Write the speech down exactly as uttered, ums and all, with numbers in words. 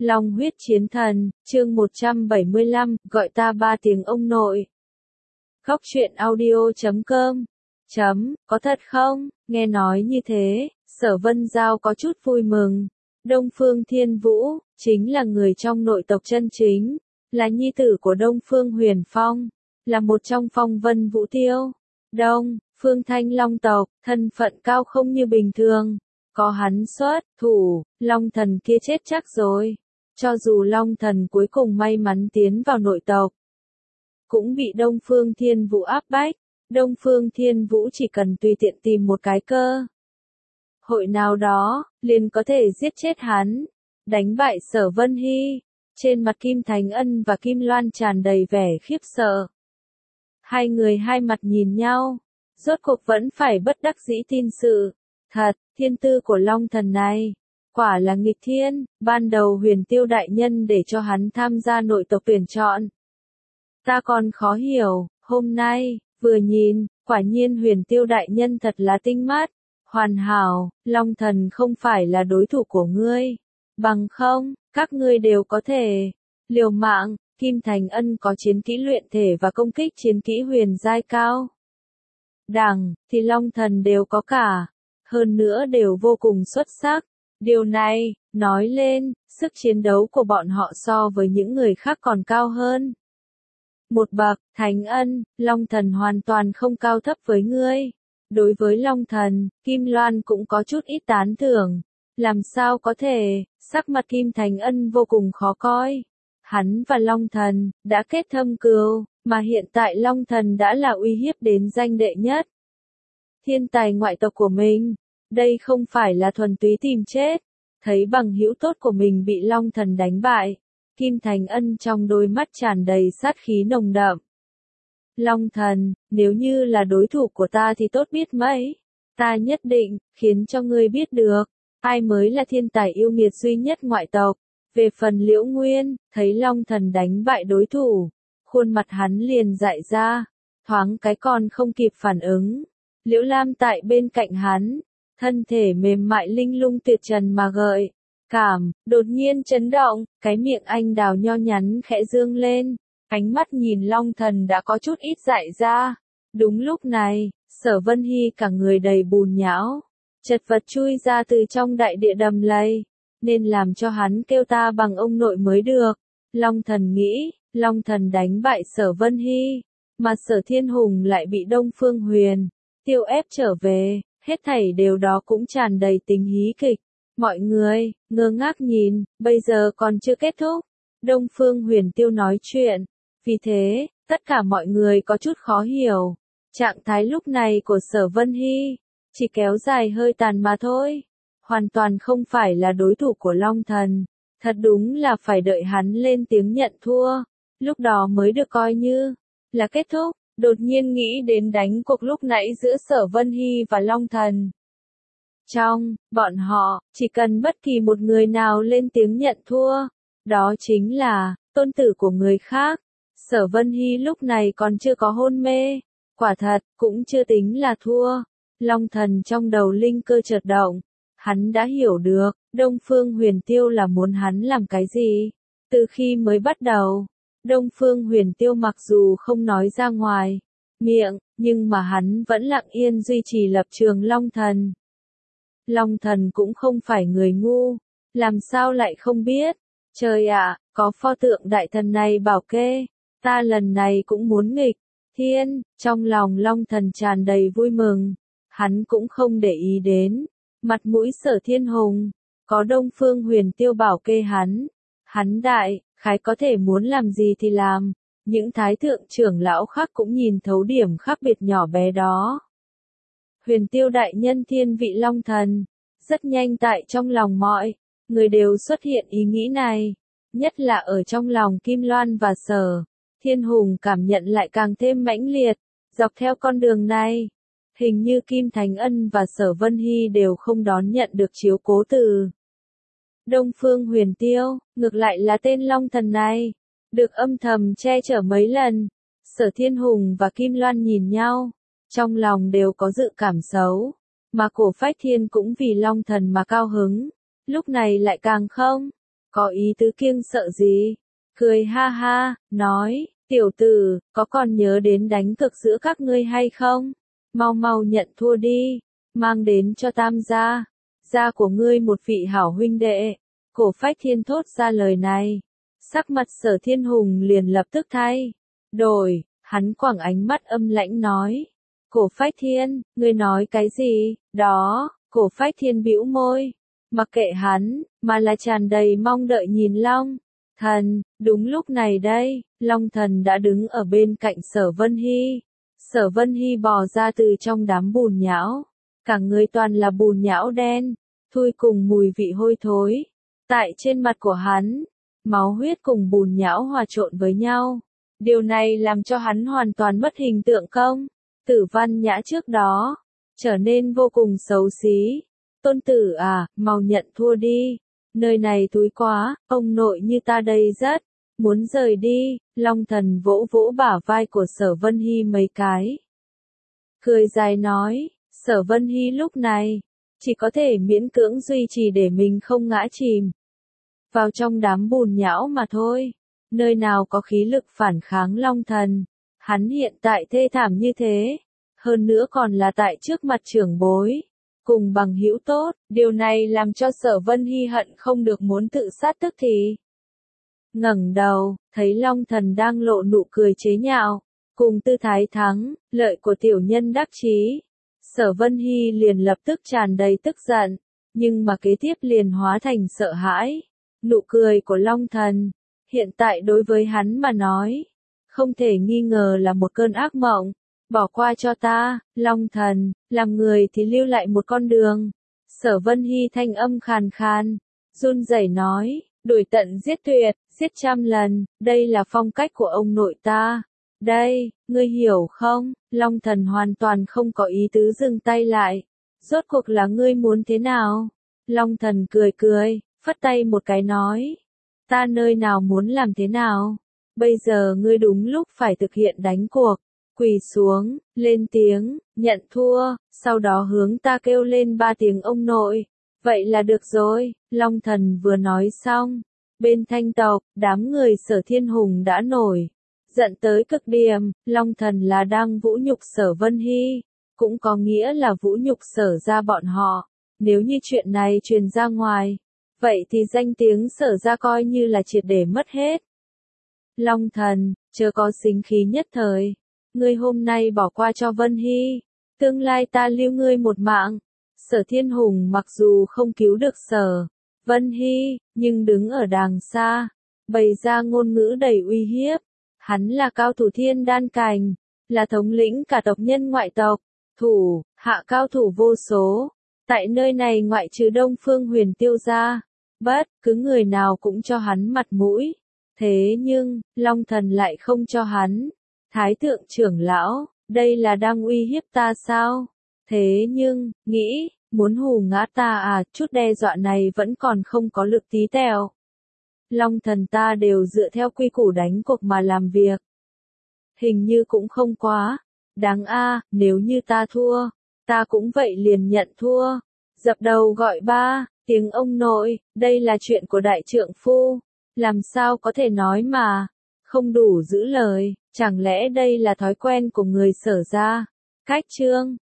Long huyết chiến thần, chương một trăm bảy mươi lăm, gọi ta ba tiếng ông nội. Góc truyện audio chấm com. Chấm, có thật không? Nghe nói như thế, Sở Vân Giao có chút vui mừng. Đông Phương Thiên Vũ, chính là người trong nội tộc chân chính, là nhi tử của Đông Phương Huyền Phong, là một trong phong vân vũ tiêu. Đông, Phương Thanh Long tộc, thân phận cao không như bình thường. Có hắn xuất thủ, Long thần kia chết chắc rồi. Cho dù Long thần cuối cùng may mắn tiến vào nội tộc, cũng bị Đông Phương Thiên Vũ áp bách. Đông Phương Thiên Vũ chỉ cần tùy tiện tìm một cái cơ hội nào đó, liền có thể giết chết hắn, đánh bại Sở Vân Hy. Trên mặt Kim Thành Ân và Kim Loan tràn đầy vẻ khiếp sợ. Hai người hai mặt nhìn nhau, rốt cuộc vẫn phải bất đắc dĩ tin sự. Thật, thiên tư của Long thần này, quả là nghịch thiên. Ban đầu Huyền Tiêu đại nhân để cho hắn tham gia nội tộc tuyển chọn, ta còn khó hiểu, hôm nay, vừa nhìn, quả nhiên Huyền Tiêu đại nhân thật là tinh mắt, hoàn hảo. Long thần không phải là đối thủ của ngươi, bằng không, các ngươi đều có thể liều mạng. Kim Thành Ân có chiến kỹ luyện thể và công kích chiến kỹ huyền giai cao đẳng, thì Long thần đều có cả, hơn nữa đều vô cùng xuất sắc. Điều này, nói lên, sức chiến đấu của bọn họ so với những người khác còn cao hơn một bậc. Thành Ân, Long thần hoàn toàn không cao thấp với ngươi. Đối với Long thần, Kim Loan cũng có chút ít tán thưởng. Làm sao có thể? Sắc mặt Kim Thành Ân vô cùng khó coi. Hắn và Long thần đã kết thâm cừu, mà hiện tại Long thần đã là uy hiếp đến danh đệ nhất thiên tài ngoại tộc của mình. Đây không phải là thuần túy tìm chết. Thấy bằng hữu tốt của mình bị Long thần đánh bại, Kim Thành Ân trong đôi mắt tràn đầy sát khí nồng đậm. Long thần, nếu như là đối thủ của ta thì tốt biết mấy. Ta nhất định khiến cho ngươi biết được ai mới là thiên tài yêu nghiệt duy nhất ngoại tộc. Về phần Liễu Nguyên, thấy Long thần đánh bại đối thủ, khuôn mặt hắn liền dại ra, thoáng cái còn không kịp phản ứng. Liễu Lam tại bên cạnh hắn, thân thể mềm mại linh lung tuyệt trần mà gợi cảm, đột nhiên chấn động, cái miệng anh đào nho nhắn khẽ dương lên, ánh mắt nhìn Long thần đã có chút ít dại ra. Đúng lúc này, Sở Vân Hy cả người đầy bùn nhão, chật vật chui ra từ trong đại địa đầm lầy, nên làm cho hắn kêu ta bằng ông nội mới được. Long thần nghĩ, Long thần đánh bại Sở Vân Hy, mà Sở Thiên Hùng lại bị Đông Phương Huyền Tiêu ép trở về, hết thảy đều đó cũng tràn đầy tình hí kịch. Mọi người ngơ ngác nhìn, bây giờ còn chưa kết thúc. Đông Phương Huyền Tiêu nói chuyện, vì thế, tất cả mọi người có chút khó hiểu. Trạng thái lúc này của Sở Vân Hy, chỉ kéo dài hơi tàn mà thôi. Hoàn toàn không phải là đối thủ của Long thần. Thật đúng là phải đợi hắn lên tiếng nhận thua, lúc đó mới được coi như là kết thúc. Đột nhiên nghĩ đến đánh cuộc lúc nãy giữa Sở Vân Hy và Long thần. Trong bọn họ, chỉ cần bất kỳ một người nào lên tiếng nhận thua, đó chính là tôn tử của người khác. Sở Vân Hy lúc này còn chưa có hôn mê, quả thật cũng chưa tính là thua. Long thần trong đầu linh cơ chợt động, hắn đã hiểu được Đông Phương Huyền Tiêu là muốn hắn làm cái gì. Từ khi mới bắt đầu, Đông Phương Huyền Tiêu mặc dù không nói ra ngoài miệng, nhưng mà hắn vẫn lặng yên duy trì lập trường Long thần. Long thần cũng không phải người ngu, làm sao lại không biết. Trời ạ, có pho tượng đại thần này bảo kê, ta lần này cũng muốn nghịch thiên. Trong lòng Long thần tràn đầy vui mừng, hắn cũng không để ý đến mặt mũi Sở Thiên Hùng, có Đông Phương Huyền Tiêu bảo kê hắn, hắn đại khái có thể muốn làm gì thì làm. Những thái thượng trưởng lão khác cũng nhìn thấu điểm khác biệt nhỏ bé đó. Huyền Tiêu đại nhân thiên vị Long thần, rất nhanh tại trong lòng mọi người đều xuất hiện ý nghĩ này, nhất là ở trong lòng Kim Loan và Sở Thiên Hùng cảm nhận lại càng thêm mãnh liệt. Dọc theo con đường này, hình như Kim Thành Ân và Sở Vân Hy đều không đón nhận được chiếu cố từ Đông Phương Huyền Tiêu, ngược lại là tên Long thần này được âm thầm che chở mấy lần. Sở Thiên Hùng và Kim Loan nhìn nhau, trong lòng đều có dự cảm xấu, mà Cổ Phách Thiên cũng vì Long thần mà cao hứng, lúc này lại càng không có ý tứ kiêng sợ gì? Cười ha ha, nói, tiểu tử, có còn nhớ đến đánh cược giữa các ngươi hay không? Mau mau nhận thua đi, mang đến cho tam gia, gia của ngươi một vị hảo huynh đệ. Cổ Phách Thiên thốt ra lời này, sắc mặt Sở Thiên Hùng liền lập tức thay đổi, hắn quẳng ánh mắt âm lãnh nói, Cổ Phách Thiên, ngươi nói cái gì? Đó, Cổ Phách Thiên bĩu môi, mặc kệ hắn, mà là tràn đầy mong đợi nhìn Long Thần. Đúng lúc này đây, Long Thần đã đứng ở bên cạnh Sở Vân Hy. Sở Vân Hy bò ra từ trong đám bùn nhão, cả người toàn là bùn nhão đen, thui cùng mùi vị hôi thối. Tại trên mặt của hắn, máu huyết cùng bùn nhão hòa trộn với nhau. Điều này làm cho hắn hoàn toàn mất hình tượng công Tử Văn Nhã trước đó, trở nên vô cùng xấu xí. Tôn tử à, mau nhận thua đi. Nơi này túi quá, ông nội như ta đây rất muốn rời đi. Long Thần vỗ vỗ bả vai của Sở Vân Hy mấy cái. Cười dài nói, Sở Vân Hy lúc này, chỉ có thể miễn cưỡng duy trì để mình không ngã chìm vào trong đám bùn nhão mà thôi. Nơi nào có khí lực phản kháng Long Thần. Hắn hiện tại thê thảm như thế, hơn nữa còn là tại trước mặt trưởng bối, cùng bằng hữu tốt, điều này làm cho Sở Vân Hy hận không được muốn tự sát tức thì. Ngẩng đầu, thấy Long Thần đang lộ nụ cười chế nhạo, cùng tư thái thắng, lợi của tiểu nhân đắc chí. Sở Vân Hy liền lập tức tràn đầy tức giận, nhưng mà kế tiếp liền hóa thành sợ hãi. Nụ cười của Long Thần, hiện tại đối với hắn mà nói, không thể nghi ngờ là một cơn ác mộng. Bỏ qua cho ta, Long Thần, làm người thì lưu lại một con đường. Sở Vân Hy thanh âm khàn khàn, run rẩy nói, đuổi tận giết tuyệt, giết trăm lần, đây là phong cách của ông nội ta. Đây, ngươi hiểu không? Long Thần hoàn toàn không có ý tứ dừng tay lại. Rốt cuộc là ngươi muốn thế nào? Long Thần cười cười, phất tay một cái nói, ta nơi nào muốn làm thế nào? Bây giờ ngươi đúng lúc phải thực hiện đánh cuộc. Quỳ xuống, lên tiếng, nhận thua, sau đó hướng ta kêu lên ba tiếng ông nội. Vậy là được rồi. Long Thần vừa nói xong, bên Thanh tộc, đám người Sở Thiên Hùng đã nổi giận tới cực điểm. Long Thần là đang vũ nhục Sở Vân Hy, cũng có nghĩa là vũ nhục Sở gia bọn họ. Nếu như chuyện này truyền ra ngoài, vậy thì danh tiếng Sở gia coi như là triệt để mất hết. Long Thần, chớ có sinh khí nhất thời. Ngươi hôm nay bỏ qua cho Vân Hy, tương lai ta lưu ngươi một mạng. Sở Thiên Hùng mặc dù không cứu được Sở Vân Hy, nhưng đứng ở đàng xa, bày ra ngôn ngữ đầy uy hiếp. Hắn là cao thủ thiên đan cành, là thống lĩnh cả tộc nhân ngoại tộc, thủ hạ cao thủ vô số. Tại nơi này ngoại trừ Đông Phương Huyền Tiêu gia, bất cứ người nào cũng cho hắn mặt mũi. Thế nhưng, Long Thần lại không cho hắn. Thái thượng trưởng lão, đây là đang uy hiếp ta sao? Thế nhưng, nghĩ, muốn hù ngã ta à, chút đe dọa này vẫn còn không có lực tí tẹo. Long Thần ta đều dựa theo quy củ đánh cuộc mà làm việc. Hình như cũng không quá. Đáng a, nếu như ta thua, ta cũng vậy liền nhận thua. Dập đầu gọi ba, tiếng ông nội, đây là chuyện của đại trượng phu. Làm sao có thể nói mà không đủ giữ lời, chẳng lẽ đây là thói quen của người Sở gia? Cách chương